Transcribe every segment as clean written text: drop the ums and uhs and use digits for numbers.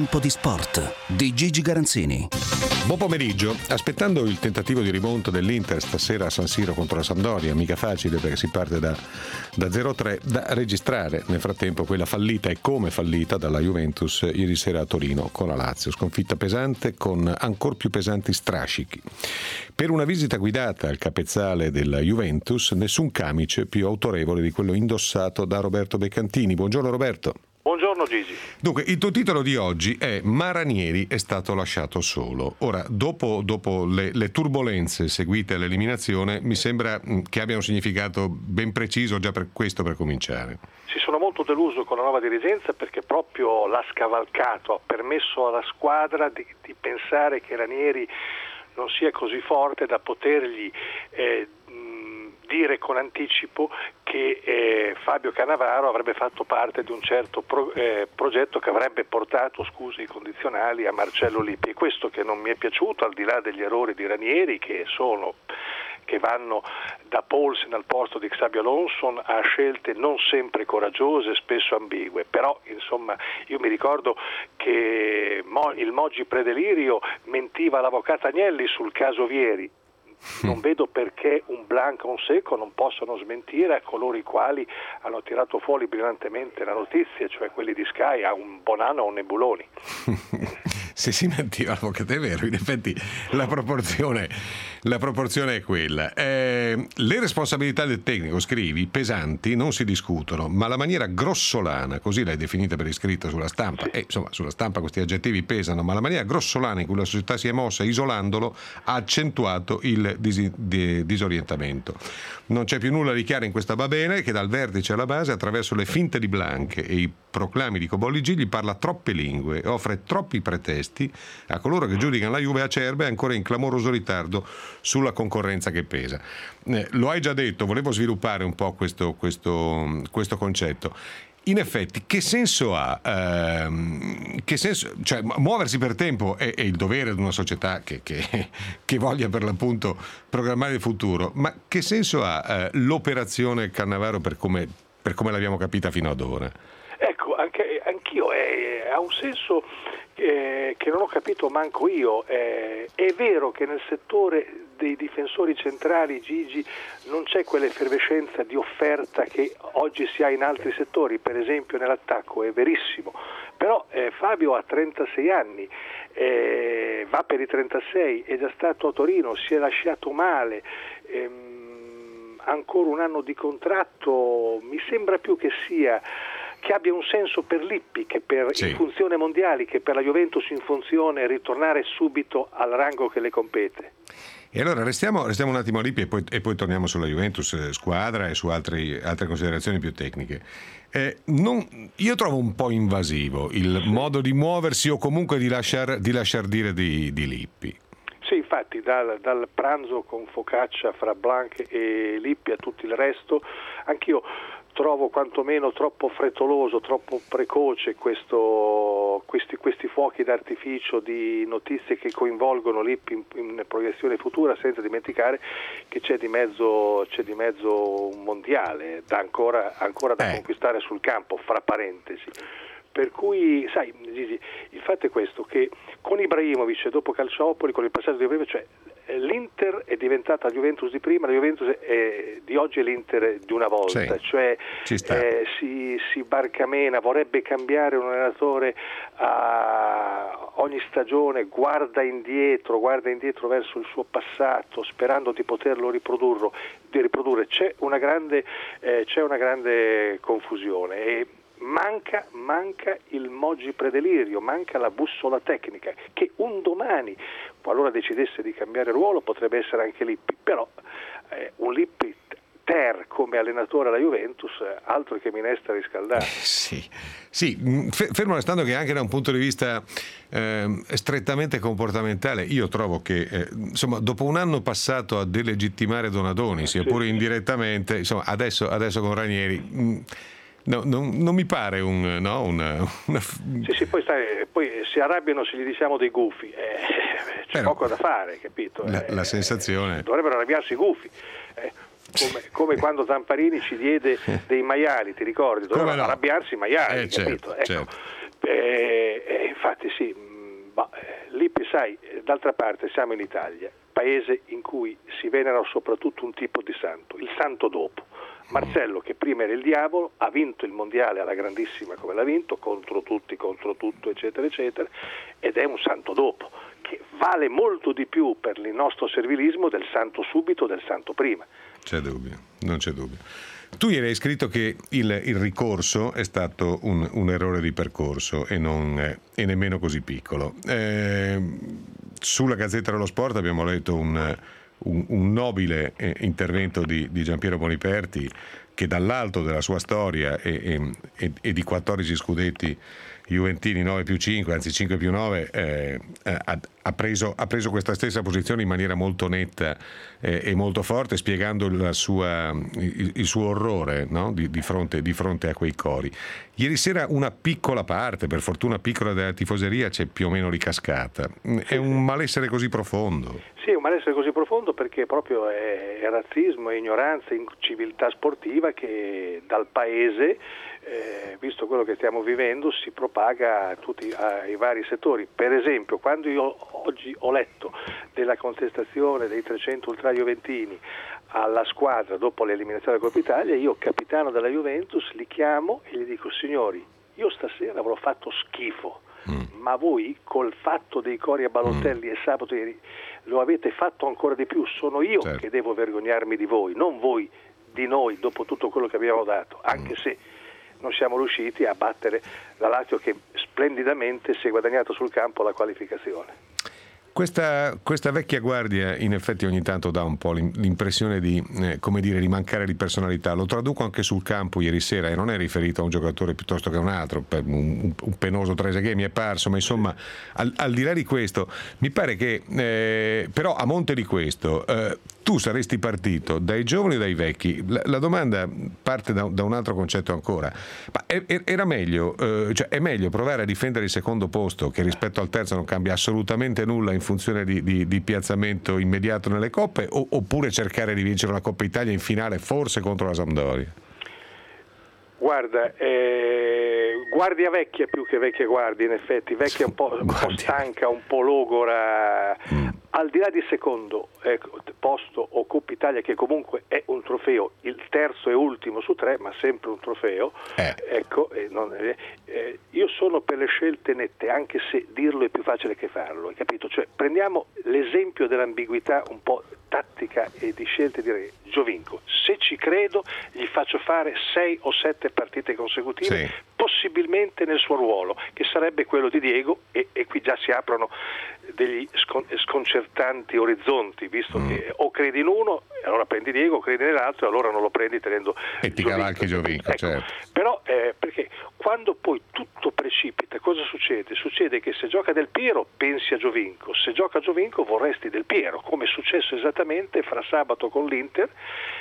Tempo di sport di Gigi Garanzini. Buon pomeriggio. Aspettando il tentativo di rimonta dell'Inter stasera a San Siro contro la Sampdoria, mica facile perché si parte da 0-3, da registrare nel frattempo quella fallita e come fallita dalla Juventus ieri sera a Torino con la Lazio, sconfitta pesante con ancor più pesanti strascichi. Per una visita guidata al capezzale della Juventus, nessun camice più autorevole di quello indossato da Roberto Beccantini. Buongiorno Roberto. Buongiorno Gigi. Dunque, il tuo titolo di oggi è Ma Ranieri è stato lasciato solo. Ora, dopo le turbolenze seguite all'eliminazione, mi sembra che abbia un significato ben preciso già per questo, per cominciare. Sì, sono molto deluso con la nuova dirigenza perché proprio l'ha scavalcato, ha permesso alla squadra di pensare che Ranieri non sia così forte da potergli dire con anticipo che Fabio Cannavaro avrebbe fatto parte di un certo progetto che avrebbe portato, scusi i condizionali, a Marcello Lippi. E questo che non mi è piaciuto, al di là degli errori di Ranieri che vanno da Paulsen al posto di Xabi Alonso a scelte non sempre coraggiose, spesso ambigue, però insomma io mi ricordo che il Moggi Predelirio mentiva all'avvocato Agnelli sul caso Vieri. Non vedo perché un Blanca o un Secco non possano smentire a coloro i quali hanno tirato fuori brillantemente la notizia, cioè quelli di Sky, a un Bonanno o un Nebuloni. Se si mentiva l'avvocato, è vero, in effetti la proporzione è quella. Le responsabilità del tecnico, scrivi, pesanti, non si discutono, ma la maniera grossolana, così l'hai definita per iscritto sulla stampa, sì. E insomma sulla stampa questi aggettivi pesano, ma la maniera grossolana in cui la società si è mossa isolandolo ha accentuato il disorientamento. Non c'è più nulla di chiaro in questa babene che dal vertice alla base, attraverso le finte di Blanche e i proclami di Cobolli Gigli, parla troppe lingue e offre troppi pretesti a coloro che giudicano la Juve acerba e ancora in clamoroso ritardo sulla concorrenza che pesa. Lo hai già detto, volevo sviluppare un po' questo concetto. In effetti, che senso ha? Cioè, muoversi per tempo è il dovere di una società che voglia per l'appunto programmare il futuro, ma che senso ha l'operazione Cannavaro per come l'abbiamo capita fino ad ora? Ecco, anch'io ha un senso che non ho capito manco io. È vero che nel settore dei difensori centrali, Gigi, non c'è quell'effervescenza di offerta che oggi si ha in altri settori, per esempio nell'attacco, è verissimo, però Fabio ha 36 anni, va per i 36, è già stato a Torino, si è lasciato male, ancora un anno di contratto, mi sembra più che abbia un senso per Lippi che per in funzione mondiali, che per la Juventus in funzione ritornare subito al rango che le compete. E allora restiamo un attimo a Lippi e poi torniamo sulla Juventus squadra e su altre considerazioni più tecniche. Io trovo un po' invasivo il modo di muoversi o comunque di lasciar dire di Lippi. Sì, infatti dal pranzo con focaccia fra Blanc e Lippi a tutto il resto, anch'io trovo quantomeno troppo frettoloso, troppo precoce questi fuochi d'artificio di notizie che coinvolgono Lippi in proiezione futura, senza dimenticare che c'è di mezzo un mondiale ancora da conquistare sul campo, fra parentesi. Per cui, sai, Gigi, il fatto è questo, che con Ibrahimovic e dopo Calciopoli, con il passaggio di Ibrahimovic, cioè l'Inter è diventata la Juventus di prima, la Juventus di oggi è l'Inter di una volta, cioè si barcamena, vorrebbe cambiare un allenatore ogni stagione, guarda indietro verso il suo passato, sperando di poterlo riprodurre. C'è una grande confusione e manca il Moggi Predelirio, manca la bussola tecnica che un domani, qualora decidesse di cambiare ruolo, potrebbe essere anche Lippi, però un Lippi come allenatore alla Juventus, altro che minestra riscaldata. Sì, fermo restando che anche da un punto di vista strettamente comportamentale, io trovo che insomma dopo un anno passato a delegittimare Donadoni, sia pure indirettamente, insomma adesso con Ranieri non mi pare Sì, poi si arrabbiano se gli diciamo dei gufi, c'è poco da fare, capito? La sensazione dovrebbero arrabbiarsi i gufi, come quando Zamparini ci diede dei maiali, ti ricordi? Dovevano arrabbiarsi i maiali, capito? Certo. Infatti sì, Lippi, sai, d'altra parte siamo in Italia, paese in cui si venera soprattutto un tipo di santo, il santo dopo. Marcello, che prima era il diavolo, ha vinto il mondiale alla grandissima come l'ha vinto, contro tutti, contro tutto, eccetera, eccetera, ed è un santo dopo, che vale molto di più per il nostro servilismo del santo subito, del santo prima. C'è dubbio, non c'è dubbio. Tu ieri hai scritto che il ricorso è stato un errore di percorso e nemmeno così piccolo. Sulla Gazzetta dello Sport abbiamo letto un nobile intervento di Giampiero Boniperti, che dall'alto della sua storia e di 14 scudetti juventini, 9 più 5, anzi 5 più 9, ha preso questa stessa posizione in maniera molto netta e molto forte, spiegando il suo orrore, no? di fronte a quei cori. Ieri sera una piccola parte, per fortuna piccola, della tifoseria c'è più o meno ricascata. È un malessere così profondo. Sì, è un malessere così profondo perché proprio è razzismo, è ignoranza, inciviltà sportiva che dal paese, visto quello che stiamo vivendo, si propaga a tutti ai vari settori. Per esempio, quando io oggi ho letto della contestazione dei 300 ultra-juventini alla squadra dopo l'eliminazione della Coppa Italia, io, capitano della Juventus, li chiamo e gli dico: signori, io stasera avrò fatto schifo, ma voi col fatto dei cori a Balotelli e sabato ieri lo avete fatto ancora di più. Sono io che devo vergognarmi di voi, non voi di noi, dopo tutto quello che abbiamo dato, anche se non siamo riusciti a battere la Lazio, che splendidamente si è guadagnato sul campo la qualificazione. Questa vecchia guardia in effetti ogni tanto dà un po' l'impressione di mancare di personalità. Lo traduco anche sul campo ieri sera, e non è riferito a un giocatore piuttosto che a un altro, per un penoso Trezeguet mi è parso, ma insomma al di là di questo mi pare che però a monte di questo tu saresti partito dai giovani o dai vecchi? La domanda parte da un altro concetto ancora. Ma era meglio, è meglio provare a difendere il secondo posto, che rispetto al terzo non cambia assolutamente nulla in funzione di piazzamento immediato nelle coppe, oppure cercare di vincere la Coppa Italia in finale, forse contro la Sampdoria? Guarda, guardia vecchia più che vecchia guardia, in effetti, vecchia un po' stanca, un po' logora. Al di là di secondo posto o Coppa Italia, che comunque è un trofeo, il terzo e ultimo su 3, ma sempre un trofeo, io sono per le scelte nette, anche se dirlo è più facile che farlo, hai capito? Cioè, prendiamo l'esempio dell'ambiguità un po' tattica e di scelte, direi Giovinco, se ci credo gli faccio fare 6 o 7 partite consecutive, possibilmente nel suo ruolo, che sarebbe quello di Diego, e qui già si aprono degli sconcertanti orizzonti, visto che o credi in uno e allora prendi Diego, o credi nell'altro e allora non lo prendi tenendo e ti cavalchi Giovinco, certo. Però perché quando poi tutto precipita, cosa succede? Succede che se gioca Del Piero pensi a Giovinco, se gioca Giovinco vorresti Del Piero, come è successo esattamente fra sabato con l'Inter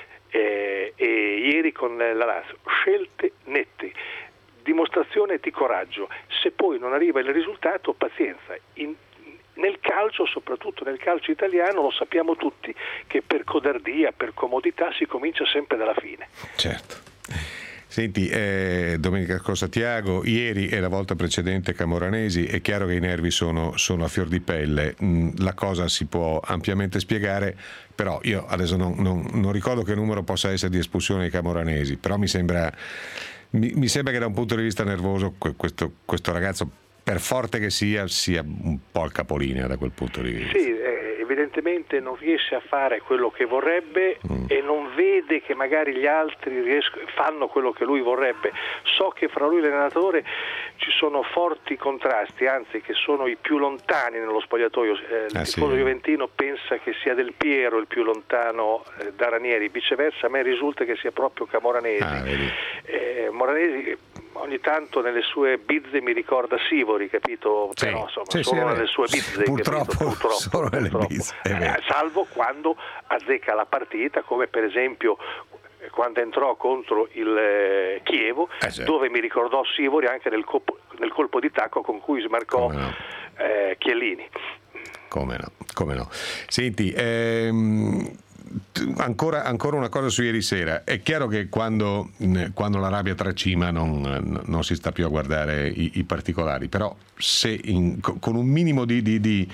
e ieri con la Lazio. Scelte nette, dimostrazione di coraggio. Se poi non arriva il risultato, pazienza. Nel calcio, soprattutto nel calcio italiano, lo sappiamo tutti che per codardia, per comodità si comincia sempre dalla fine. Certo. Senti, domenica scorsa Tiago, ieri e la volta precedente Camoranesi, è chiaro che i nervi sono a fior di pelle, la cosa si può ampiamente spiegare, però io adesso non ricordo che numero possa essere di espulsione di Camoranesi, però mi sembra che da un punto di vista nervoso questo ragazzo, per forte che sia un po' al capolinea da quel punto di vista. Sì, evidentemente non riesce a fare quello che vorrebbe e non vede che magari gli altri fanno quello che lui vorrebbe. So che fra lui e l'allenatore ci sono forti contrasti, anzi che sono i più lontani nello spogliatoio. Il tifoso juventino pensa che sia Del Piero il più lontano da Ranieri, viceversa a me risulta che sia proprio Camoranesi. Moranesi ogni tanto nelle sue bizze mi ricorda Sivori, capito? Sì. Però insomma solo nelle sue bizze, purtroppo solo nelle bizze, salvo quando azzecca la partita, come per esempio quando entrò contro il Chievo, dove mi ricordò Sivori anche nel colpo di tacco con cui smarcò Chiellini. Come no. Senti, ancora una cosa su ieri sera. È chiaro che quando la rabbia tracima non si sta più a guardare i particolari, però se con un minimo di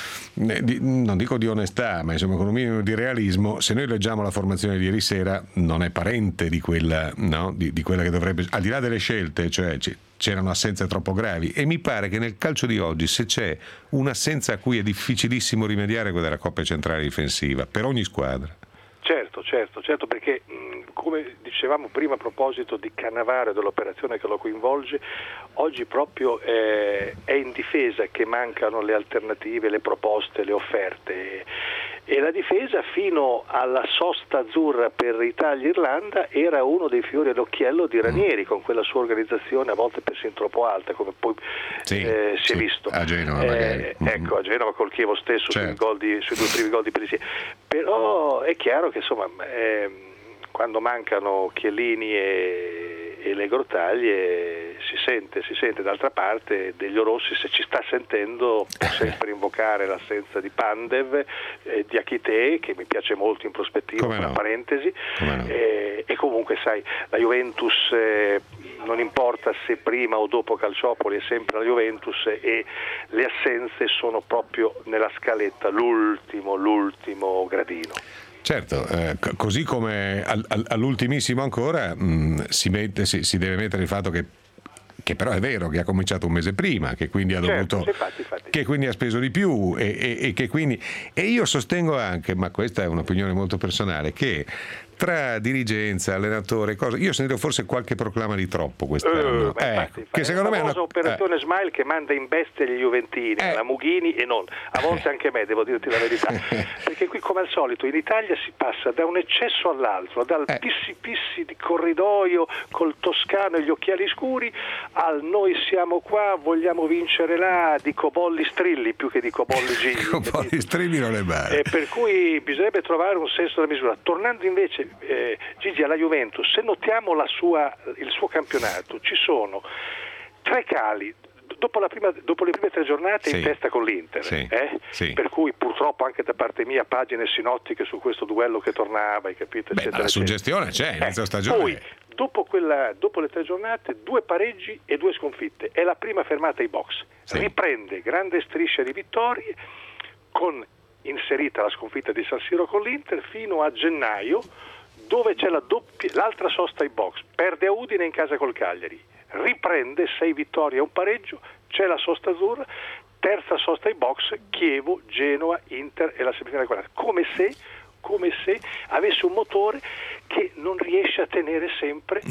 non dico di onestà, ma insomma con un minimo di realismo, se noi leggiamo la formazione di ieri sera non è parente di quella, no? di quella che dovrebbe, al di là delle scelte, cioè c'erano assenze troppo gravi, e mi pare che nel calcio di oggi, se c'è un'assenza a cui è difficilissimo rimediare, quella della coppia centrale difensiva per ogni squadra. Certo, perché come dicevamo prima a proposito di Cannavaro, dell'operazione che lo coinvolge, oggi proprio è in difesa che mancano le alternative, le proposte, le offerte, e la difesa fino alla sosta azzurra per Italia-Irlanda era uno dei fiori all'occhiello di Ranieri, con quella sua organizzazione a volte persino troppo alta, come poi si è visto a Genova magari. Ecco, a Genova col Chievo stesso, certo, sui due primi gol di Perisic. Però è chiaro che insomma quando mancano Chiellini e le Grottaglie si sente. D'altra parte Delio Rossi, se ci sta sentendo, può sempre invocare l'assenza di Pandev, di Akite, che mi piace molto in prospettiva, una parentesi, no? E comunque sai, la Juventus non importa se prima o dopo Calciopoli, è sempre la Juventus, e le assenze sono proprio nella scaletta l'ultimo gradino. Certo, così come all'ultimissimo ancora si deve mettere il fatto che però è vero che ha cominciato un mese prima, che quindi ha dovuto, infatti. che quindi ha speso di più, e che quindi, e io sostengo anche, ma questa è un'opinione molto personale, che tra dirigenza, allenatore, io ho sentito forse qualche proclama di troppo quest'anno, che secondo me è una operazione Smile che manda in bestia gli juventini, la Mughini e non, a volte anche me, devo dirti la verità, perché qui come al solito in Italia si passa da un eccesso all'altro, dal pissi di corridoio col toscano e gli occhiali scuri al noi siamo qua, vogliamo vincere là, di Cobolli Strilli più che di Cobolli Gigli. Cobolli Strilli non è male. Per cui bisognerebbe trovare un senso della misura. Tornando invece Gigi alla Juventus, se notiamo il suo campionato, ci sono 3 cali dopo le prime 3 giornate in testa con l'Inter, per cui purtroppo anche da parte mia pagine sinottiche su questo duello che tornava, hai capito? Ma la suggestione c'è, inizio stagione. Poi dopo le 3 giornate 2 pareggi e 2 sconfitte, è la prima fermata ai box, riprende grande striscia di vittorie con inserita la sconfitta di San Siro con l'Inter fino a gennaio, dove c'è l'altra sosta ai box, perde a Udine in casa col Cagliari, riprende 6 vittorie e 1 pareggio, c'è la sosta azzurra, terza sosta ai box, Chievo, Genoa, Inter e la semifinale quadrata, come se avesse un motore che non riesce a tenere sempre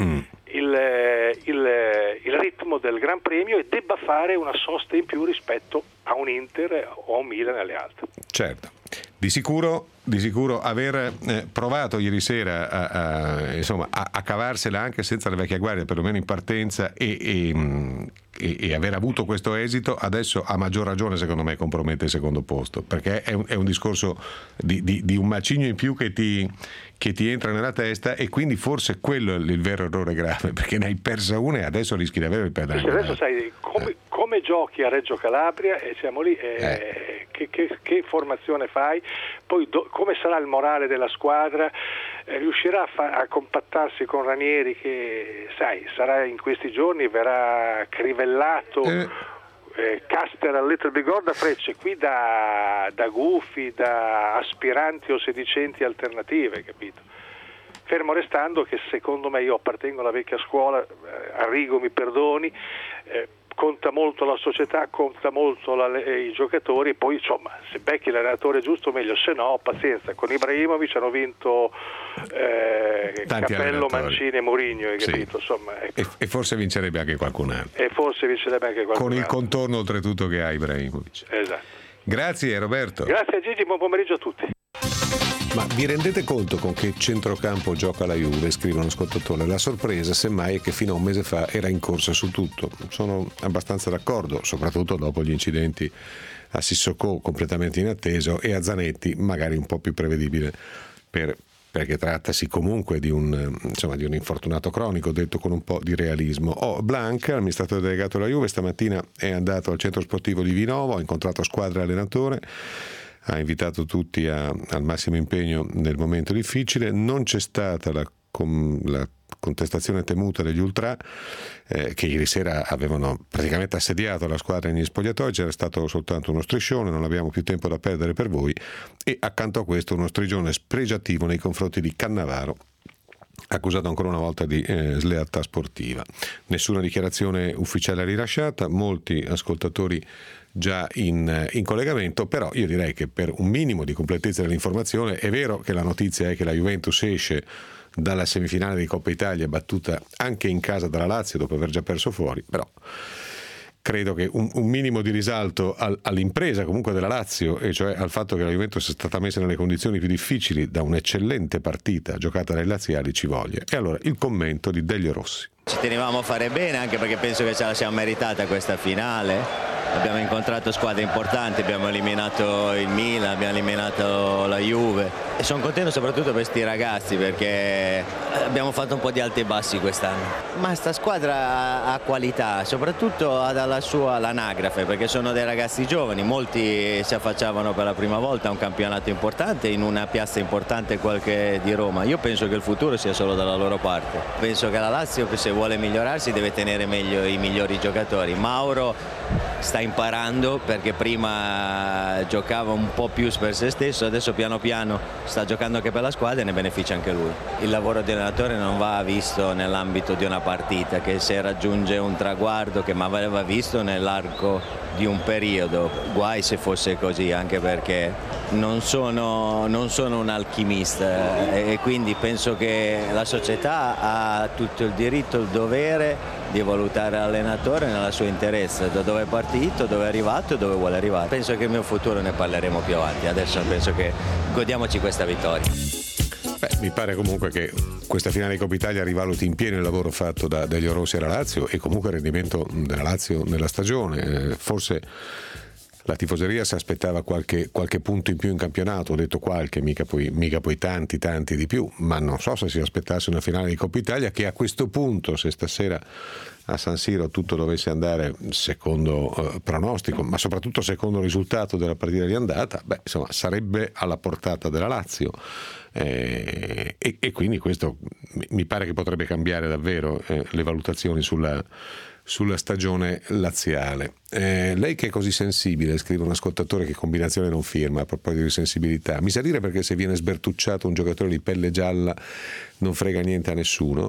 il ritmo del Gran Premio e debba fare una sosta in più rispetto a un Inter o a un Milan alle altre. Certo, di sicuro aver provato ieri sera a cavarsela anche senza la vecchia guardia, perlomeno in partenza, e aver avuto questo esito adesso a maggior ragione secondo me compromette il secondo posto, perché è un discorso di un macigno in più che ti entra nella testa, e quindi forse quello è il vero errore grave, perché ne hai persa una e adesso rischi di avere il pedale. Adesso sai come giochi a Reggio Calabria e siamo lì, che formazione fai, poi come sarà il morale della squadra, riuscirà a compattarsi con Ranieri che sai sarà in questi giorni, verrà crivellato, caster a Little Bigor da frecce qui da gufi, da aspiranti o sedicenti alternative, capito? Fermo restando che secondo me, io appartengo alla vecchia scuola, Arrigo mi perdoni, conta molto la società, conta molto i giocatori, poi insomma se becchi l'allenatore giusto meglio, se no pazienza. Con Ibrahimovic hanno vinto Capello, Mancini e Mourinho, hai capito? Insomma, ecco. E forse vincerebbe anche qualcun altro. Con il contorno oltretutto che ha Ibrahimovic. Esatto. Grazie Roberto. Grazie Gigi, buon pomeriggio a tutti. Ma vi rendete conto con che centrocampo gioca la Juve? Scrive uno ascoltatore. La sorpresa semmai è che fino a un mese fa era in corsa su tutto. Sono abbastanza d'accordo, soprattutto dopo gli incidenti a Sissoko completamente inatteso e a Zanetti magari un po' più prevedibile, perché trattasi comunque di un infortunato cronico, detto con un po' di realismo. Blanc, amministratore delegato della Juve, stamattina è andato al centro sportivo di Vinovo, ha incontrato squadra e allenatore. ha invitato tutti al massimo impegno nel momento difficile. Non c'è stata la contestazione temuta degli ultra, che ieri sera avevano praticamente assediato la squadra negli spogliatoi. C'era stato soltanto uno striscione, non abbiamo più tempo da perdere per voi, e accanto a questo uno striscione spregiativo nei confronti di Cannavaro, accusato ancora una volta di slealtà sportiva. Nessuna dichiarazione ufficiale rilasciata, molti ascoltatori già in collegamento, però io direi che per un minimo di completezza dell'informazione è vero che la notizia è che la Juventus esce dalla semifinale di Coppa Italia battuta anche in casa dalla Lazio dopo aver già perso fuori, però credo che un minimo di risalto all'impresa comunque della Lazio, e cioè al fatto che la Juventus è stata messa nelle condizioni più difficili da un'eccellente partita giocata dai laziali, ci voglia. E allora il commento di Delio Rossi. Ci tenevamo a fare bene, anche perché penso che ce la siamo meritata questa finale. Abbiamo incontrato squadre importanti, abbiamo eliminato il Milan, abbiamo eliminato la Juve, e sono contento soprattutto per questi ragazzi, perché abbiamo fatto un po' di alti e bassi quest'anno. Ma sta squadra ha qualità, soprattutto ha dalla sua l'anagrafe, perché sono dei ragazzi giovani, molti si affacciavano per la prima volta a un campionato importante in una piazza importante qualche di Roma. Io penso che il futuro sia solo dalla loro parte. Penso che la Lazio, se vuole migliorarsi, deve tenere meglio i migliori giocatori. Mauro sta imparando, perché prima giocava un po' più per se stesso, adesso piano piano sta giocando anche per la squadra e ne beneficia anche lui. Il lavoro di allenatore non va visto nell'ambito di una partita, che se raggiunge un traguardo, che ma va visto nell'arco di un periodo. Guai se fosse così, anche perché non sono un alchimista, e quindi penso che la società ha tutto il diritto, il dovere di valutare l'allenatore nella sua interesse, da dove è partito, dove è arrivato e dove vuole arrivare. Penso che il mio futuro ne parleremo più avanti, adesso penso che godiamoci questa vittoria. Mi pare comunque che questa finale di Coppa Italia rivaluti in pieno il lavoro fatto da Delio Rossi alla Lazio e comunque il rendimento della Lazio nella stagione. Forse la tifoseria si aspettava qualche punto in più in campionato, ho detto qualche, mica poi tanti di più, ma non so se si aspettasse una finale di Coppa Italia che a questo punto, se stasera a San Siro tutto dovesse andare secondo pronostico, ma soprattutto secondo il risultato della partita di andata, insomma sarebbe alla portata della Lazio, e quindi questo mi pare che potrebbe cambiare davvero le valutazioni sulla stagione laziale. Lei che è così sensibile, scrive un ascoltatore che combinazione non firma a proposito di sensibilità, mi sa dire perché se viene sbertucciato un giocatore di pelle gialla non frega niente a nessuno.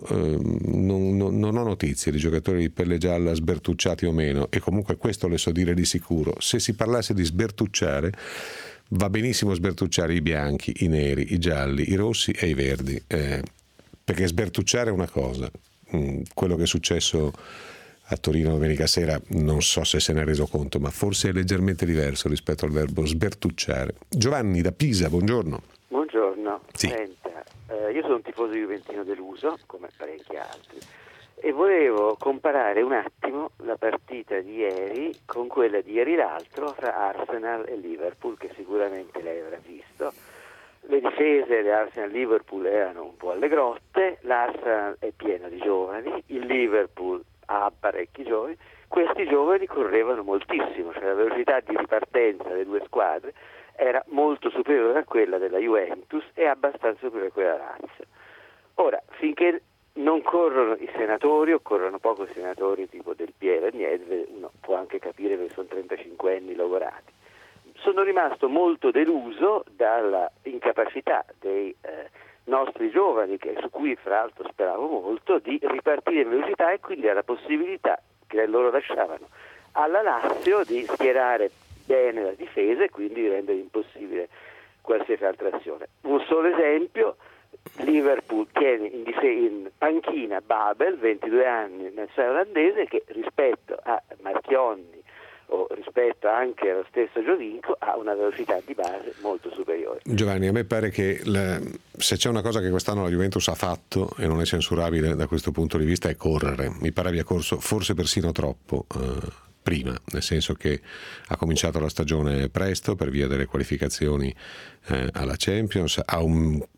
Non ho notizie di giocatori di pelle gialla sbertucciati o meno, e comunque questo le so dire di sicuro: se si parlasse di sbertucciare, va benissimo sbertucciare i bianchi, i neri, i gialli, i rossi e i verdi, perché sbertucciare è una cosa. Quello che è successo a Torino domenica sera non so se se ne è reso conto, ma forse è leggermente diverso rispetto al verbo sbertucciare. Giovanni da Pisa, buongiorno. Buongiorno. Sì. Senta, io sono un tifoso juventino deluso, come parecchi altri, e volevo comparare un attimo la partita di ieri con quella di ieri l'altro fra Arsenal e Liverpool, che sicuramente lei avrà visto. Le difese di Arsenal e Liverpool erano un po' alle grotte, l'Arsenal è pieno di giovani, il Liverpool ha parecchi giovani. Questi giovani correvano moltissimo, cioè la velocità di ripartenza delle due squadre era molto superiore a quella della Juventus e abbastanza superiore a quella della Lazio. Ora, finché non corrono i senatori, o corrono poco i senatori tipo Del Piero e Nedved, uno può anche capire che sono 35 anni lavorati. Sono rimasto molto deluso dalla incapacità dei nostri giovani, su cui fra l'altro speravo molto, di ripartire in velocità, e quindi alla possibilità che loro lasciavano alla Lazio di schierare bene la difesa e quindi di rendere impossibile qualsiasi altra azione. Un solo esempio: Liverpool tiene in panchina Babel, 22 anni, nel olandese, che rispetto a Marchionni o rispetto anche allo stesso Giovinco ha una velocità di base molto superiore. Giovanni, a me pare che se c'è una cosa che quest'anno la Juventus ha fatto e non è censurabile da questo punto di vista è correre. Mi pare abbia corso forse persino troppo prima, nel senso che ha cominciato la stagione presto per via delle qualificazioni alla Champions, ha un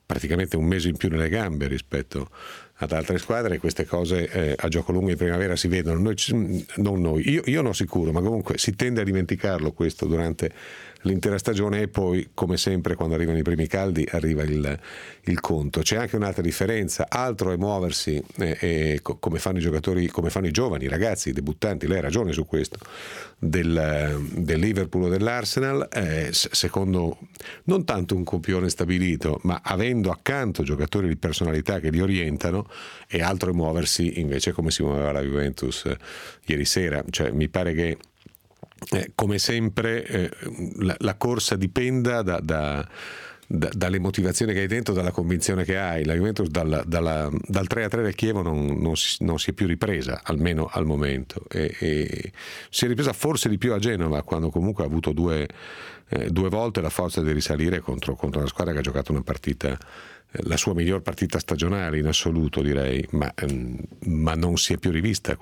praticamente un mese in più nelle gambe rispetto ad altre squadre, e queste cose a gioco lungo in primavera si vedono. Io non sicuro, ma comunque si tende a dimenticarlo questo durante l'intera stagione, e poi, come sempre, quando arrivano i primi caldi arriva il conto. C'è anche un'altra differenza: altro è muoversi come fanno i giocatori, come fanno i giovani, i ragazzi, i debuttanti, lei ha ragione su questo, del Liverpool o dell'Arsenal, secondo non tanto un copione stabilito, ma avendo accanto giocatori di personalità che li orientano, e altro è muoversi invece come si muoveva la Juventus ieri sera. Cioè, mi pare che come sempre la corsa dipenda dalle motivazioni che hai dentro, dalla convinzione che hai. La Juventus dal 3-3 del Chievo non si è più ripresa, almeno al momento, e si è ripresa forse di più a Genova, quando comunque ha avuto due volte la forza di risalire contro una squadra che ha giocato una partita, la sua miglior partita stagionale in assoluto, direi, ma non si è più rivista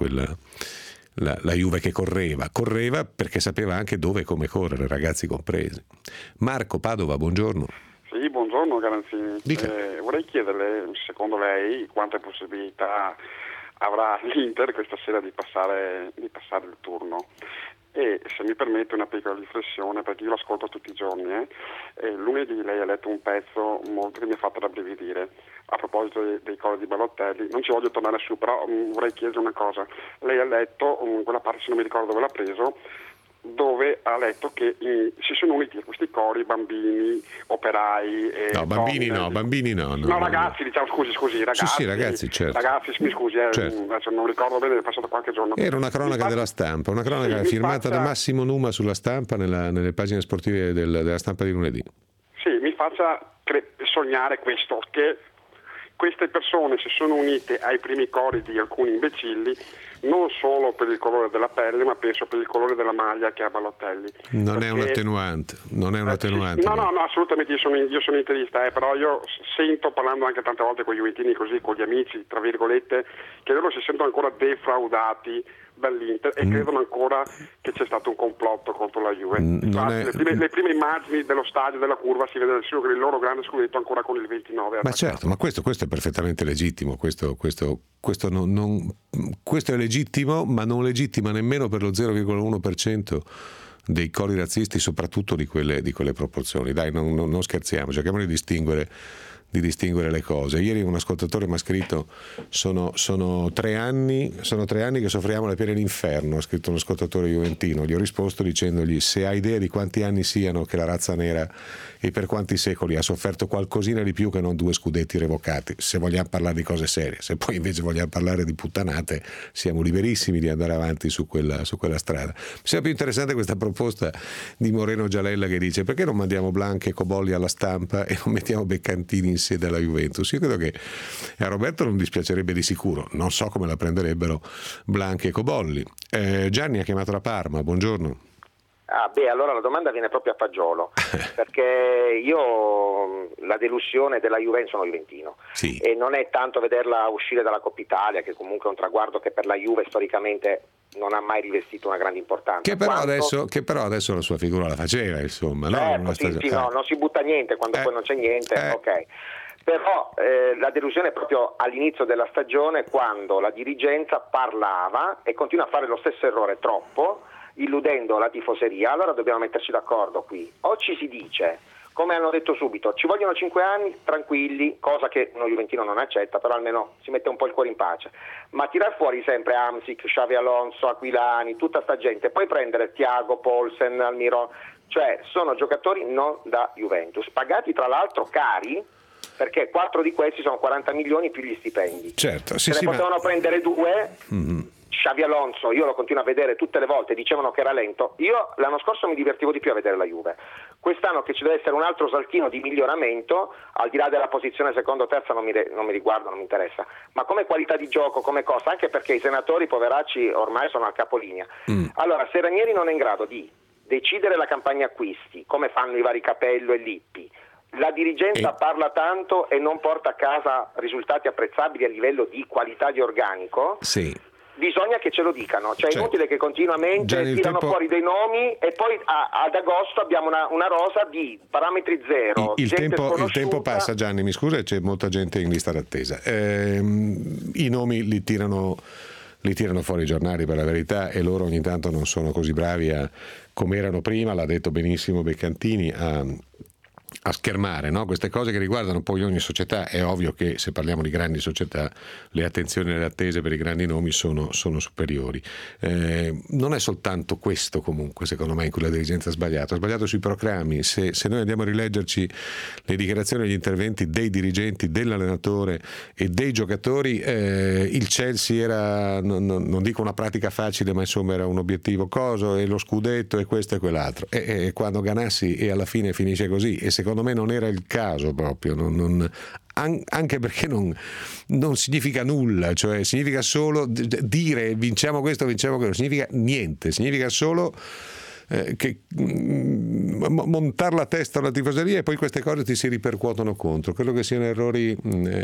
la Juve che correva perché sapeva anche dove e come correre, ragazzi compresi. Marco, Padova, buongiorno. Sì, buongiorno Garanzini. Vorrei chiederle, secondo lei, quante possibilità avrà l'Inter questa sera di passare il turno? E se mi permette una piccola riflessione, perché io l'ascolto tutti i giorni, lunedì lei ha letto un pezzo molto che mi ha fatto rabbrividire a proposito dei cori di Balotelli. Non ci voglio tornare su, però vorrei chiedere una cosa. Lei ha letto quella parte, se non mi ricordo dove l'ha preso, dove ha letto che si sono uniti a questi cori bambini, operai bambini no, ragazzi, diciamo, scusi, ragazzi. Sì, ragazzi, certo. Ragazzi, mi scusi, certo. Adesso non ricordo bene, è passato qualche giorno. Era una cronaca della Stampa, firmata da Massimo Numa sulla Stampa, nelle pagine sportive della Stampa di lunedì. Sì, mi faccia sognare questo, che queste persone si sono unite ai primi cori di alcuni imbecilli, non solo per il colore della pelle, ma penso per il colore della maglia che ha Balotelli. Non è un attenuante. No, assolutamente, io sono interista, però io sento, parlando anche tante volte con gli juventini, così, con gli amici, tra virgolette, che loro si sentono ancora defraudati dall'Inter e credono ancora che c'è stato un complotto contro la Juve. Le prime immagini dello stadio, della curva, si vede il loro grande scudetto ancora con il 29. Ma certo, ma questo è perfettamente legittimo, questo è legittimo, ma non legittima nemmeno per lo 0,1% dei cori razzisti, soprattutto di quelle proporzioni. Dai, non scherziamo, cerchiamo di distinguere le cose. Ieri un ascoltatore mi ha scritto: sono 3 anni che soffriamo la pena d'inferno, ha scritto un ascoltatore juventino. Gli ho risposto dicendogli: se hai idea di quanti anni siano che la razza nera e per quanti secoli ha sofferto qualcosina di più che non 2 scudetti revocati, se vogliamo parlare di cose serie. Se poi invece vogliamo parlare di puttanate, siamo liberissimi di andare avanti su quella strada. Mi sembra più interessante questa proposta di Moreno Gialella, che dice: perché non mandiamo Blanche e Cobolli alla Stampa e non mettiamo Beccantini in sede alla Juventus? Io credo che a Roberto non dispiacerebbe di sicuro, non so come la prenderebbero Blanche e Cobolli. Gianni ha chiamato la Parma, buongiorno. Allora la domanda viene proprio a fagiolo, perché io la delusione della Juve, sono juventino, sì, e non è tanto vederla uscire dalla Coppa Italia, che comunque è un traguardo che per la Juve storicamente non ha mai rivestito una grande importanza. Che però adesso la sua figura la faceva, insomma. Non si butta niente quando poi non c'è niente, ok. Però la delusione è proprio all'inizio della stagione, quando la dirigenza parlava e continua a fare lo stesso errore, troppo, illudendo la tifoseria. Allora dobbiamo metterci d'accordo qui. O ci si dice, come hanno detto subito, ci vogliono 5 anni, tranquilli, cosa che uno juventino non accetta, però almeno si mette un po' il cuore in pace. Ma tirar fuori sempre Hamsik, Xavi Alonso, Aquilani, tutta sta gente, poi prendere Thiago, Poulsen, Almiron, cioè sono giocatori non da Juventus, pagati tra l'altro cari, perché 4 di questi sono 40 milioni più gli stipendi. Certo, se ne potevano prendere 2. Xavi Alonso, io lo continuo a vedere tutte le volte, dicevano che era lento. Io l'anno scorso mi divertivo di più a vedere la Juve. Quest'anno che ci deve essere un altro saltino di miglioramento, al di là della posizione secondo o terza non mi riguarda, non mi interessa, ma come qualità di gioco, come cosa, anche perché i senatori poveracci ormai sono al capolinea. Allora, se Ranieri non è in grado di decidere la campagna acquisti, come fanno i vari Capello e Lippi, la dirigenza parla tanto e non porta a casa risultati apprezzabili a livello di qualità di organico, sì, bisogna che ce lo dicano, cioè è inutile che continuamente tirano fuori dei nomi e poi ad agosto abbiamo una rosa di parametri zero. Il tempo passa, Gianni, mi scusa, c'è molta gente in lista d'attesa. I nomi li tirano fuori i giornali, per la verità, e loro ogni tanto non sono così bravi come erano prima, l'ha detto benissimo Beccantini, a schermare, no? Queste cose che riguardano poi ogni società. È ovvio che se parliamo di grandi società le attenzioni e le attese per i grandi nomi sono superiori. Non è soltanto questo, comunque, secondo me, in cui la dirigenza ha sbagliato sui proclami. Se noi andiamo a rileggerci le dichiarazioni e gli interventi dei dirigenti, dell'allenatore e dei giocatori, il Chelsea era, non dico una pratica facile, ma insomma era un obiettivo coso, e lo scudetto e questo e quell'altro, e quando Ganassi e alla fine finisce così, e secondo me non era il caso proprio, anche perché non significa nulla, cioè significa solo dire vinciamo questo, vinciamo quello, significa niente, significa solo che montare la testa alla tifoseria, e poi queste cose ti si ripercuotono contro. Credo che siano errori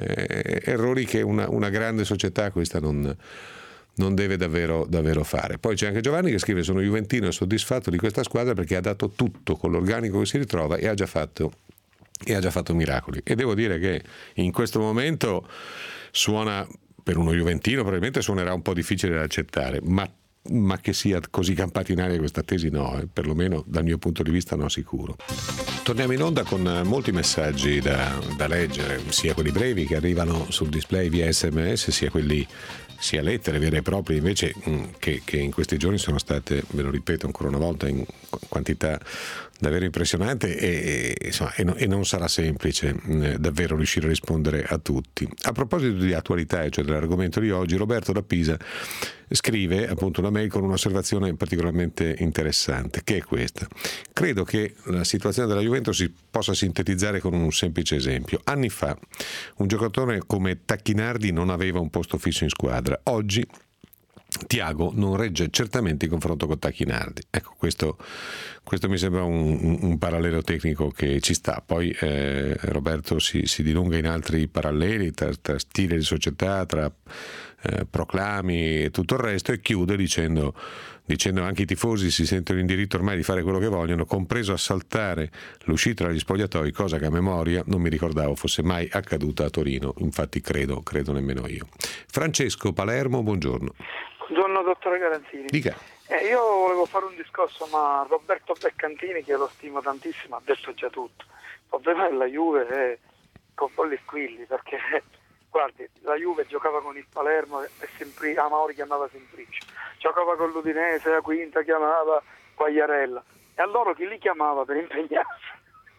che una grande società questa non deve davvero fare. Poi c'è anche Giovanni che scrive: sono juventino e soddisfatto di questa squadra perché ha dato tutto con l'organico che si ritrova e ha già fatto miracoli. E devo dire che in questo momento suona, per uno juventino probabilmente suonerà un po' difficile da accettare, ma che sia così campata in aria questa tesi no, perlomeno dal mio punto di vista no sicuro. Torniamo in onda con molti messaggi da leggere, sia quelli brevi che arrivano sul display via SMS, sia lettere vere e proprie invece che in questi giorni sono state, ve lo ripeto ancora una volta, in quantità davvero impressionante, e non sarà semplice davvero riuscire a rispondere a tutti. A proposito di attualità, cioè dell'argomento di oggi, Roberto da Pisa scrive appunto una mail con un'osservazione particolarmente interessante, che è questa: credo che la situazione della Juventus si possa sintetizzare con un semplice esempio. Anni fa un giocatore come Tacchinardi non aveva un posto fisso in squadra, oggi Thiago non regge certamente in confronto con Tacchinardi. Ecco, questo mi sembra un parallelo tecnico che ci sta. Poi Roberto si dilunga in altri paralleli tra stile di società, tra proclami e tutto il resto, e chiude dicendo anche i tifosi si sentono in diritto ormai di fare quello che vogliono, compreso assaltare l'uscita dagli spogliatoi, cosa che a memoria non mi ricordavo fosse mai accaduta a Torino, infatti credo nemmeno io. Francesco, Palermo, buongiorno. Buongiorno dottore Garanzini. Dica. Io volevo fare un discorso, ma Roberto Beccantini, che lo stimo tantissimo, ha detto già tutto. Il problema della Juve è con Polli Squilli, perché guardi, la Juve giocava con il Palermo e Amauri chiamava Semplice, giocava con l'Udinese, la Quinta chiamava Quagliarella, e allora chi li chiamava per impegnarsi?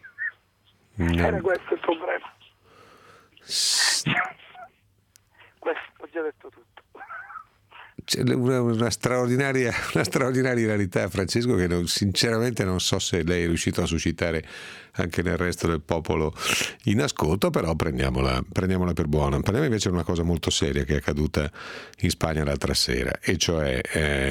Era questo il problema. Questo, ho già detto tutto. C'è una straordinaria realtà, Francesco, che sinceramente non so se lei è riuscito a suscitare anche nel resto del popolo in ascolto, però prendiamola per buona. Parliamo invece di una cosa molto seria che è accaduta in Spagna l'altra sera, e cioè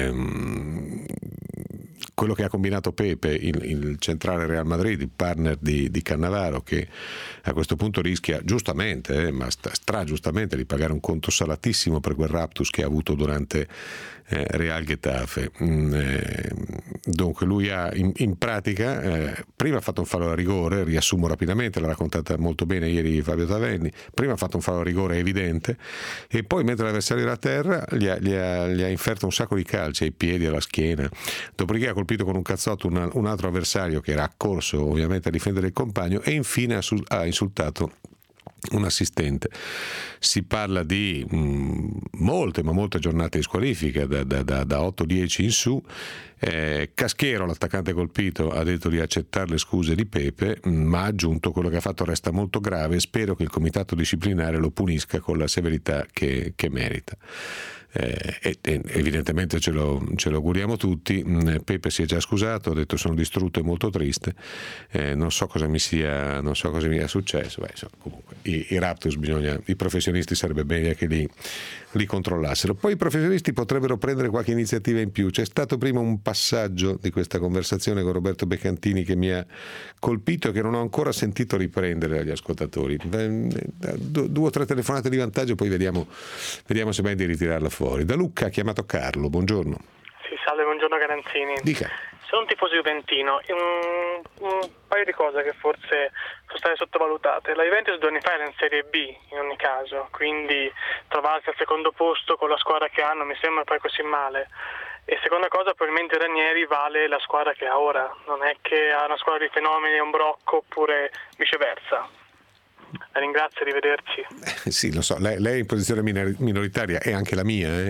quello che ha combinato Pepe, il centrale Real Madrid, il partner di Cannavaro, che a questo punto rischia giustamente, ma stragiustamente, di pagare un conto salatissimo per quel raptus che ha avuto durante Real Getafe. Dunque lui ha in pratica prima ha fatto un fallo a rigore, riassumo rapidamente, l'ha raccontata molto bene ieri Fabio Taverni. Prima ha fatto un fallo a rigore evidente, e poi mentre l'avversario era a terra gli ha inferto un sacco di calci ai piedi, alla schiena, dopodiché ha colpito con un cazzotto un altro avversario che era accorso ovviamente a difendere il compagno, e infine ha insultato un assistente. Si parla di molte giornate di squalifica, da 8-10 in su. Caschiero, l'attaccante colpito, ha detto di accettare le scuse di Pepe, ma ha aggiunto: quello che ha fatto resta molto grave e spero che il comitato disciplinare lo punisca con la severità che merita. Evidentemente ce lo auguriamo tutti. Pepe si è già scusato, ha detto: sono distrutto e molto triste, non so cosa mi sia successo. Insomma, comunque i raptus i professionisti sarebbe bene che li controllassero. Poi i professionisti potrebbero prendere qualche iniziativa in più. C'è stato prima un passaggio di questa conversazione con Roberto Beccantini che mi ha colpito e che non ho ancora sentito riprendere dagli ascoltatori. 2 o 3 telefonate di vantaggio, poi vediamo se mai di ritirarla fuori. Da Lucca ha chiamato Carlo, buongiorno. Sì, salve, buongiorno Garanzini. Dica. Sono un tifoso juventino, un paio di cose che forse sono state sottovalutate. La Juventus 2 anni fa era in Serie B in ogni caso, quindi trovarsi al secondo posto con la squadra che hanno mi sembra poi così male. E seconda cosa, probabilmente Ranieri vale la squadra che ha ora, non è che ha una squadra di fenomeni e un brocco oppure viceversa. La ringrazio, arrivederci. Sì, lo so, lei è in posizione minoritaria, è anche la mia,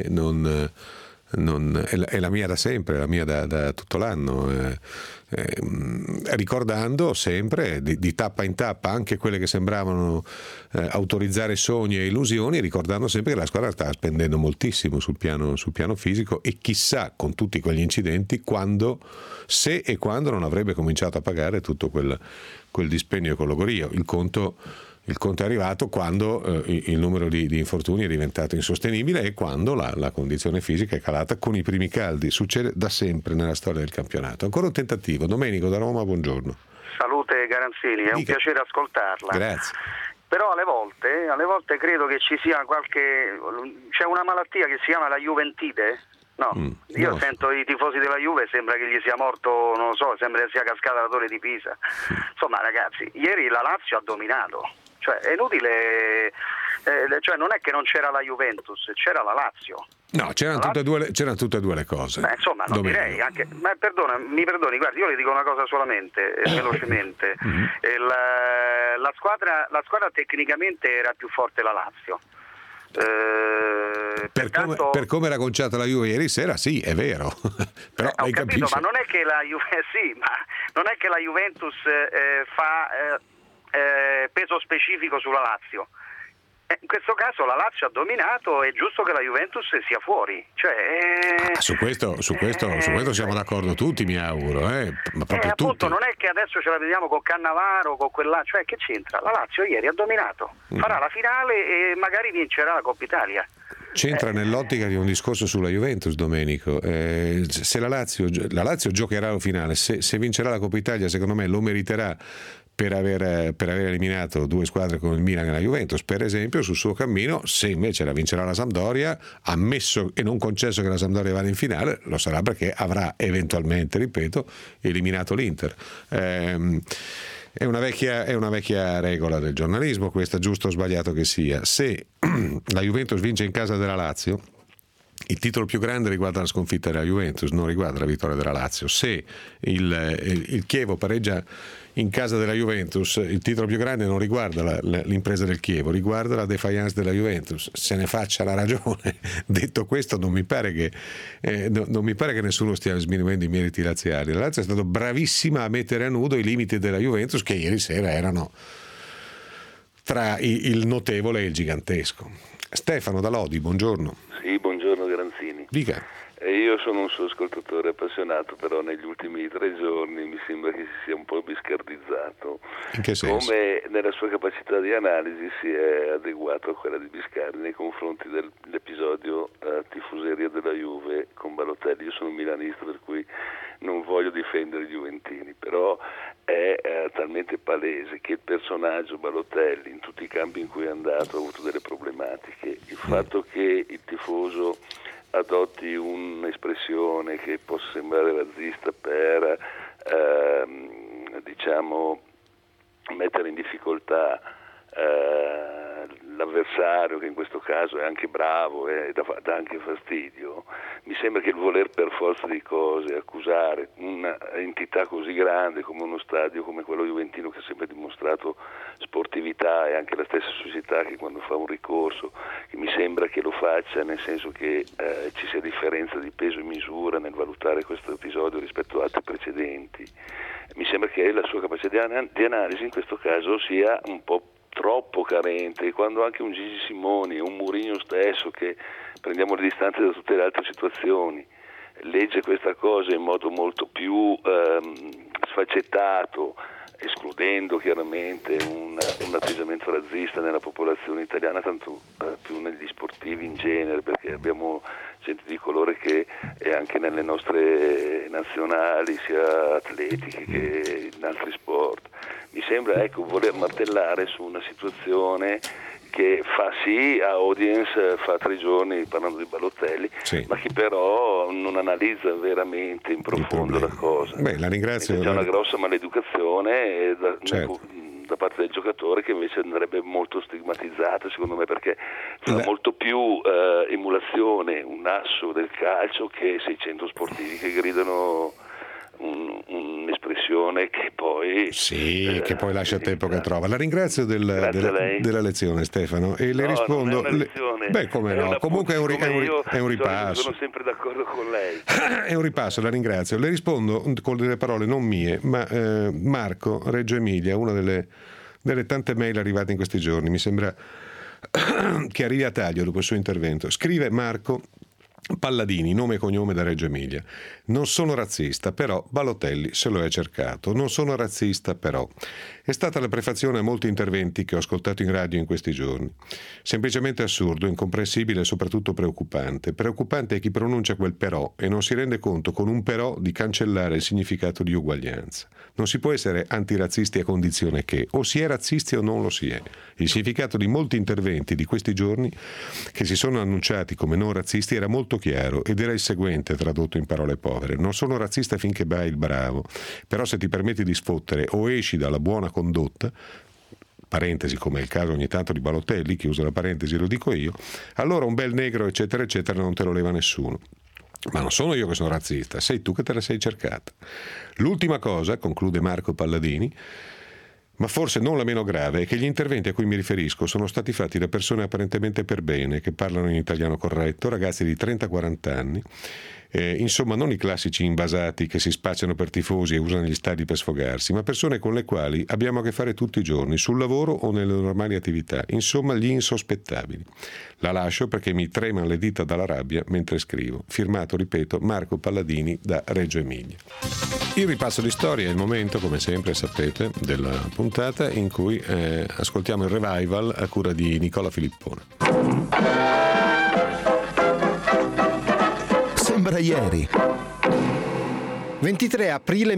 è la mia da sempre, è la mia da tutto l'anno, ricordando sempre di tappa in tappa anche quelle che sembravano autorizzare sogni e illusioni, ricordando sempre che la squadra sta spendendo moltissimo sul piano fisico e chissà con tutti quegli incidenti se e quando non avrebbe cominciato a pagare tutto quel dispendio e quel logorio. Il conto è arrivato quando il numero di infortuni è diventato insostenibile e quando la condizione fisica è calata con i primi caldi. Succede da sempre nella storia del campionato. Ancora un tentativo. Domenico da Roma, buongiorno. Salute Garanzini, è un piacere ascoltarla. Grazie. Però alle volte credo che c'è una malattia che si chiama la Juventide. Io sento i tifosi della Juve, sembra che gli sia morto, non lo so, sembra che sia cascata la torre di Pisa. Insomma ragazzi, ieri la Lazio ha dominato, cioè è inutile, cioè non è che non c'era la Juventus, c'era la Lazio. No, c'erano tutte e due le cose. Insomma, non direi anche, ma mi perdoni, guardi, io le dico una cosa solamente, velocemente. La squadra tecnicamente era più forte la Lazio. Per come era conciata la Juve ieri sera, sì, è vero. Però ho capito, ma non è che la Juventus fa peso specifico sulla Lazio. In questo caso la Lazio ha dominato, è giusto che la Juventus sia fuori. Su questo siamo d'accordo tutti, mi auguro. Ma proprio appunto, tutti. non è che adesso ce la vediamo con Cannavaro, con quella, cioè che c'entra? La Lazio ieri ha dominato, farà la finale e magari vincerà la Coppa Italia. C'entra nell'ottica di un discorso sulla Juventus, Domenico. Se la Lazio giocherà la finale, se vincerà la Coppa Italia, secondo me lo meriterà per aver eliminato 2 squadre come il Milan e la Juventus, per esempio, sul suo cammino. Se invece la vincerà la Sampdoria, ammesso e non concesso che la Sampdoria vada in finale, lo sarà perché avrà eventualmente, ripeto, eliminato l'Inter. È una vecchia regola del giornalismo, questa, giusto o sbagliato che sia. Se la Juventus vince in casa della Lazio, il titolo più grande riguarda la sconfitta della Juventus, non riguarda la vittoria della Lazio. Se il Chievo pareggia in casa della Juventus, il titolo più grande non riguarda l'impresa del Chievo, riguarda la defiance della Juventus. Se ne faccia la ragione. Detto questo, non mi pare che nessuno stia sminuendo i meriti laziali. La Lazio è stata bravissima a mettere a nudo i limiti della Juventus, che ieri sera erano tra il notevole e il gigantesco. Stefano da Lodi, buongiorno. Sì, buongiorno Garanzini. Dica. Io sono un suo ascoltatore appassionato, però negli ultimi 3 giorni mi sembra che si sia un po' biscardizzato. In che senso? Come nella sua capacità di analisi si è adeguato a quella di Biscardi nei confronti dell'episodio tifoseria della Juve con Balotelli. Io sono milanista, per cui non voglio difendere i juventini, però è talmente palese che il personaggio Balotelli in tutti i campi in cui è andato ha avuto delle problematiche. Il fatto che il tifoso adotti un'espressione che possa sembrare razzista per mettere in difficoltà l'avversario, che in questo caso è anche bravo e dà anche fastidio, mi sembra che il voler per forza di cose accusare un'entità così grande come uno stadio come quello juventino, che ha sempre dimostrato sportività, e anche la stessa società che quando fa un ricorso, che mi sembra che lo faccia nel senso che ci sia differenza di peso e misura nel valutare questo episodio rispetto a altri precedenti. Mi sembra che la sua capacità di analisi in questo caso sia un po' troppo carente, quando anche un Gigi Simoni, un Mourinho stesso, che prendiamo le distanze da tutte le altre situazioni, legge questa cosa in modo molto più sfaccettato, escludendo chiaramente un atteggiamento razzista nella popolazione italiana, tanto più negli sportivi in genere, perché abbiamo gente di colore che è anche nelle nostre nazionali, sia atletiche che in altri sport. Mi sembra voler martellare su una situazione che fa sì a audience, fa 3 giorni parlando di Balotelli, sì, ma che però non analizza veramente in profondo la cosa. Beh, la ringrazio. C'è una grossa maleducazione da parte del giocatore, che invece andrebbe molto stigmatizzata, secondo me, perché fa molto più emulazione un asso del calcio che 600 sportivi che gridano un'espressione che poi che poi lascia tempo che trova. La ringrazio della lezione, Stefano, e le rispondo. Non è una lezione, come no? Comunque è un ripasso. Sono sempre d'accordo con lei. È un ripasso, la ringrazio. Le rispondo con delle parole non mie, ma Marco, Reggio Emilia, una delle tante mail arrivate in questi giorni, mi sembra che arrivi a taglio dopo il suo intervento. Scrive Marco Palladini, nome e cognome da Reggio Emilia. Non sono razzista, però Balotelli se lo è cercato. Non sono razzista, però. È stata la prefazione a molti interventi che ho ascoltato in radio in questi giorni. Semplicemente assurdo, incomprensibile e soprattutto preoccupante. Preoccupante è chi pronuncia quel però e non si rende conto con un però di cancellare il significato di uguaglianza. Non si può essere antirazzisti a condizione che o si è razzisti o non lo si è. Il significato di molti interventi di questi giorni che si sono annunciati come non razzisti era molto chiaro ed era il seguente, tradotto in parole povere: non sono razzista finché vai il bravo, però se ti permetti di sfottere o esci dalla buona condotta, parentesi come è il caso ogni tanto di Balotelli, chiusa la parentesi, lo dico io, allora un bel negro eccetera eccetera non te lo leva nessuno. Ma non sono io che sono razzista, sei tu che te la sei cercata. L'ultima cosa, conclude Marco Palladini, ma forse non la meno grave, è che gli interventi a cui mi riferisco sono stati fatti da persone apparentemente per bene, che parlano in italiano corretto, ragazzi di 30-40 anni, insomma non i classici invasati che si spacciano per tifosi e usano gli stadi per sfogarsi, ma persone con le quali abbiamo a che fare tutti i giorni, sul lavoro o nelle normali attività, insomma gli insospettabili. La lascio perché mi tremano le dita dalla rabbia mentre scrivo. Firmato, ripeto, Marco Palladini da Reggio Emilia. Il ripasso di storia è il momento, come sempre sapete, della puntata in cui ascoltiamo il revival a cura di Nicola Filippone. Sembra ieri. 23 aprile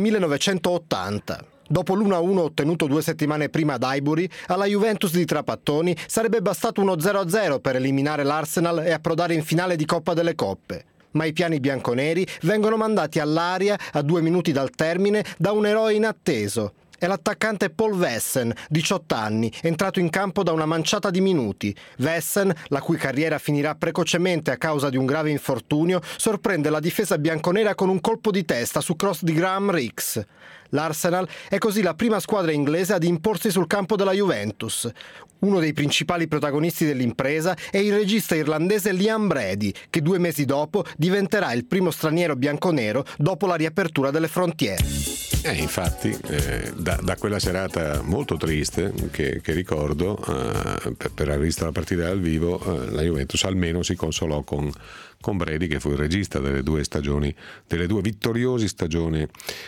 1980. Dopo l'1-1 ottenuto 2 settimane prima ad Highbury, alla Juventus di Trapattoni sarebbe bastato uno 0-0 per eliminare l'Arsenal e approdare in finale di Coppa delle Coppe. Ma i piani bianconeri vengono mandati all'aria a 2 minuti dal termine da un eroe inatteso. È l'attaccante Paul Vessen, 18 anni, entrato in campo da una manciata di minuti. Vessen, la cui carriera finirà precocemente a causa di un grave infortunio, sorprende la difesa bianconera con un colpo di testa su cross di Graham Rix. L'Arsenal è così la prima squadra inglese ad imporsi sul campo della Juventus. Uno dei principali protagonisti dell'impresa è il regista irlandese Liam Brady, che 2 mesi dopo diventerà il primo straniero bianconero dopo la riapertura delle frontiere. Infatti, da quella serata molto triste che ricordo, per aver visto la partita dal vivo, la Juventus almeno si consolò con Brady, che fu il regista delle 2 stagioni, delle 2 vittoriose stagioni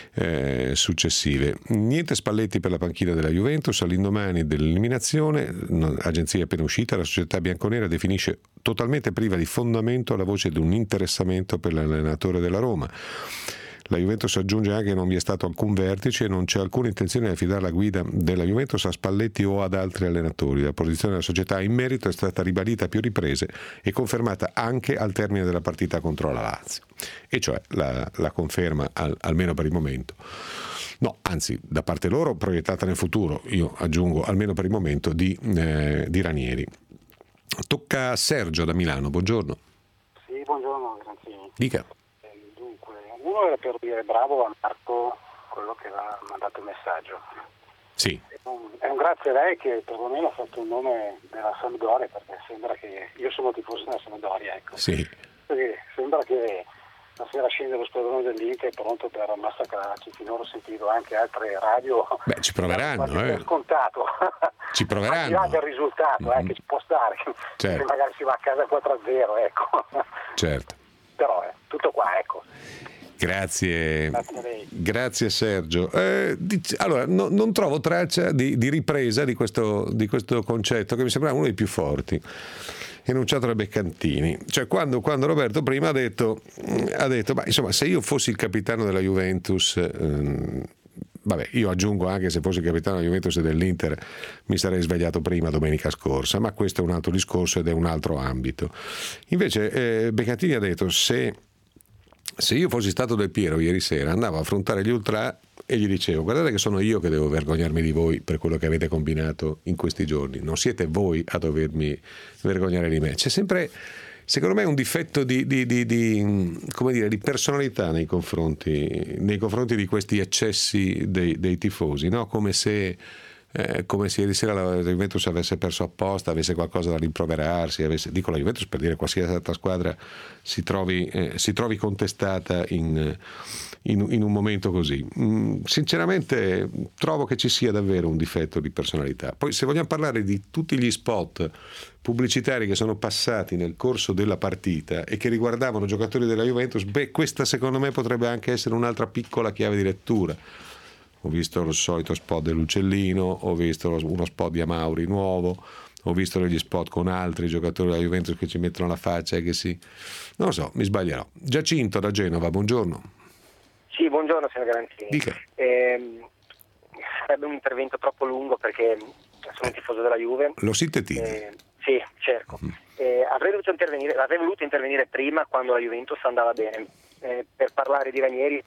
successive. Niente Spalletti per la panchina della Juventus. All'indomani dell'eliminazione, agenzia appena uscita, la società bianconera definisce totalmente priva di fondamento la voce di un interessamento per l'allenatore della Roma. La Juventus aggiunge anche che non vi è stato alcun vertice e non c'è alcuna intenzione di affidare la guida della Juventus a Spalletti o ad altri allenatori. La posizione della società in merito è stata ribadita a più riprese e confermata anche al termine della partita contro la Lazio. E cioè la conferma, almeno per il momento. No, anzi, da parte loro proiettata nel futuro, io aggiungo almeno per il momento, di Ranieri. Tocca a Sergio da Milano, buongiorno. Sì, buongiorno, Granzini. Dica. Uno era per dire bravo a Marco, quello che ha mandato il messaggio. Sì. È un grazie a lei che perlomeno ha fatto un nome della Sampdoria, perché sembra che io sono tifoso della Sampdoria, ecco. Sì. Perché sembra che la sera scende lo squadrone dell'Inter pronto per massacrarci. Finora ho sentito anche altre radio. Beh, ci proveranno, scontato. Ci proveranno. Al di là del risultato, che ci può stare. Certo. Che magari si va a casa 4-0, ecco. Certo. Però tutto qua, ecco. Grazie Sergio. Allora, non trovo traccia di ripresa di questo concetto che mi sembrava uno dei più forti, enunciato da Beccantini. Cioè quando Roberto prima ha detto ma insomma, se io fossi il capitano della Juventus, vabbè, io aggiungo anche se fossi il capitano della Juventus e dell'Inter mi sarei svegliato prima domenica scorsa, ma questo è un altro discorso ed è un altro ambito. Invece Beccantini ha detto se io fossi stato Del Piero ieri sera andavo a affrontare gli ultra e gli dicevo: guardate che sono io che devo vergognarmi di voi per quello che avete combinato in questi giorni, non siete voi a dovermi vergognare di me. C'è sempre, secondo me, un difetto di personalità nei confronti di questi eccessi dei tifosi, no? Come se ieri sera la Juventus avesse perso apposta, avesse qualcosa da rimproverarsi, dico la Juventus per dire qualsiasi altra squadra si trovi contestata in un momento così. Sinceramente trovo che ci sia davvero un difetto di personalità. Poi se vogliamo parlare di tutti gli spot pubblicitari che sono passati nel corso della partita e che riguardavano giocatori della Juventus, questa secondo me potrebbe anche essere un'altra piccola chiave di lettura. Ho visto il solito spot dell'Uccellino, ho visto uno spot di Amauri nuovo, ho visto degli spot con altri giocatori della Juventus che ci mettono la faccia e che non lo so, mi sbaglierò. Giacinto da Genova, buongiorno. Sì, buongiorno signor Garantini. Dica. Sarebbe un intervento troppo lungo perché sono un tifoso della Juve. Lo sintetizzi? Sì, cerco. Avrei voluto intervenire prima quando la Juventus andava bene. Per parlare di Ranieri,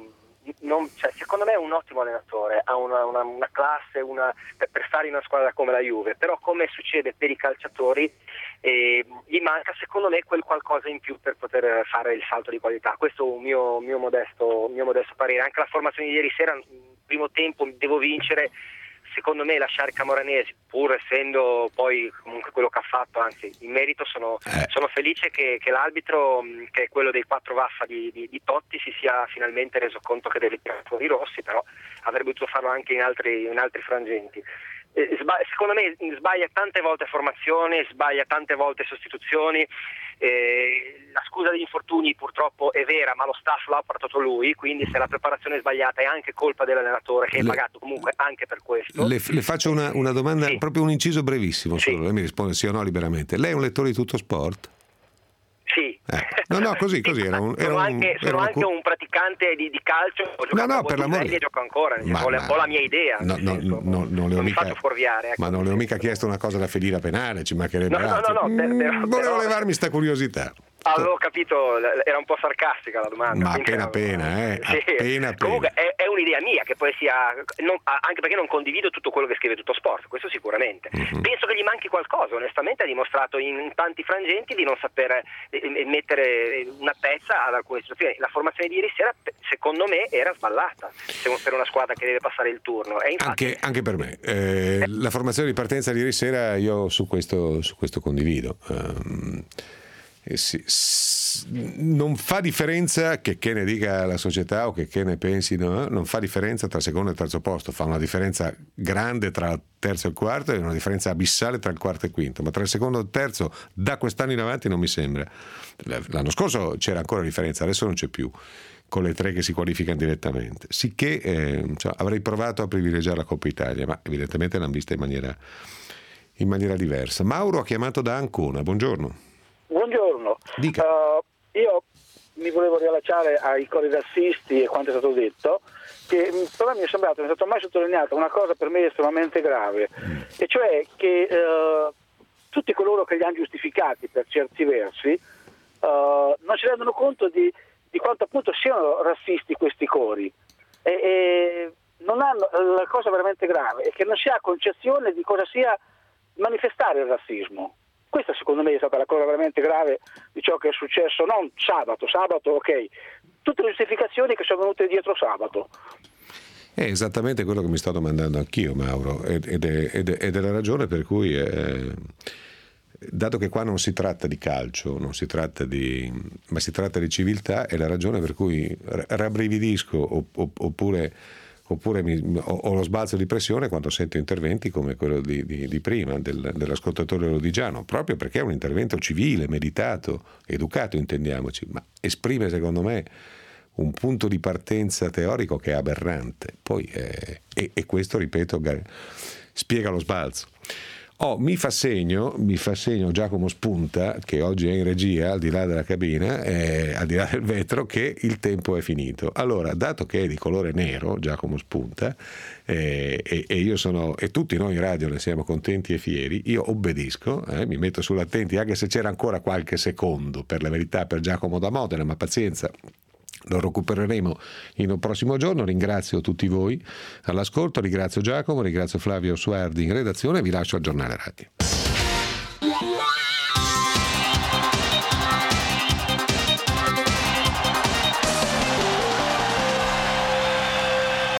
secondo me è un ottimo allenatore, ha una classe per stare in una squadra come la Juve, però come succede per i calciatori gli manca secondo me quel qualcosa in più per poter fare il salto di qualità. Questo è un mio modesto parere. Anche la formazione di ieri sera, primo tempo devo vincere, secondo me lasciare Camoranesi, pur essendo poi comunque quello che ha fatto, anzi in merito sono felice che l'arbitro, che è quello dei 4 vaffa di Totti, si sia finalmente reso conto che deve tirare fuori i rossi, però avrebbe potuto farlo anche in altri frangenti. Secondo me sbaglia tante volte formazione, sbaglia tante volte sostituzioni. La scusa degli infortuni purtroppo è vera, ma lo staff l'ha portato lui, quindi se la preparazione è sbagliata è anche colpa dell'allenatore, che è pagato comunque anche per questo. Le faccio una domanda, sì. Proprio un inciso brevissimo, solo. Lei mi risponde sì o no liberamente. Lei è un lettore di Tutto Sport? Sì. No, così sono anche un praticante di calcio, ho giocato per l'amore, e gioco ancora, ho la mia idea. Non le ho mica fuorviare, ecco. Ma non le ho mica chiesto una cosa da fedina penale, ci mancherebbe altro. Volevo levarmi sta curiosità. Avevo capito, era un po' sarcastica la domanda. Ma appena. Comunque è un'idea mia, che poi sia anche perché non condivido tutto quello che scrive Tutto Sport, questo sicuramente. Penso che gli manchi qualcosa, onestamente ha dimostrato in tanti frangenti di non sapere mettere una pezza ad alcune situazioni. La formazione di ieri sera secondo me era sballata per una squadra che deve passare il turno. E infatti, anche per me. La formazione di partenza di ieri sera io su questo condivido. Non fa differenza che ne dica la società o che ne pensino, non fa differenza tra secondo e terzo posto, fa una differenza grande tra il terzo e il quarto e una differenza abissale tra il quarto e il quinto, ma tra il secondo e il terzo da quest'anno in avanti non mi sembra. L'anno scorso c'era ancora differenza, adesso non c'è più, con le 3 che si qualificano direttamente, sicché avrei provato a privilegiare la Coppa Italia, ma evidentemente l'hanno vista in maniera diversa. Mauro ha chiamato da Ancona, buongiorno. Buongiorno, io mi volevo riallacciare ai cori razzisti e quanto è stato detto, che però mi è sembrato, non è stato mai sottolineata una cosa per me estremamente grave, e cioè che tutti coloro che li hanno giustificati per certi versi non si rendono conto di quanto appunto siano razzisti questi cori, e non hanno, la cosa veramente grave è che non si ha concezione di cosa sia manifestare il razzismo. Questa secondo me è stata la cosa veramente grave di ciò che è successo, non sabato ok, tutte le giustificazioni che sono venute dietro sabato. È esattamente quello che mi sto domandando anch'io, Mauro, ed è la ragione per cui, dato che qua non si tratta di calcio, ma si tratta di civiltà, è la ragione per cui rabbrividisco oppure ho lo sbalzo di pressione quando sento interventi come quello di prima dell'ascoltatore lodigiano, proprio perché è un intervento civile, meditato, educato, intendiamoci, ma esprime secondo me un punto di partenza teorico che è aberrante. Poi, e questo, ripeto, spiega lo sbalzo. Mi fa segno Giacomo Spunta, che oggi è in regia al di là della cabina, al di là del vetro, che il tempo è finito. Allora, dato che è di colore nero Giacomo Spunta, e io sono, e tutti noi in radio ne siamo contenti e fieri, io obbedisco, mi metto sull'attenti, anche se c'era ancora qualche secondo per la verità per Giacomo da Modena, ma pazienza, lo recupereremo in un prossimo giorno. Ringrazio tutti voi all'ascolto, ringrazio Giacomo, ringrazio Flavio Suardi in redazione e vi lascio al giornale radio.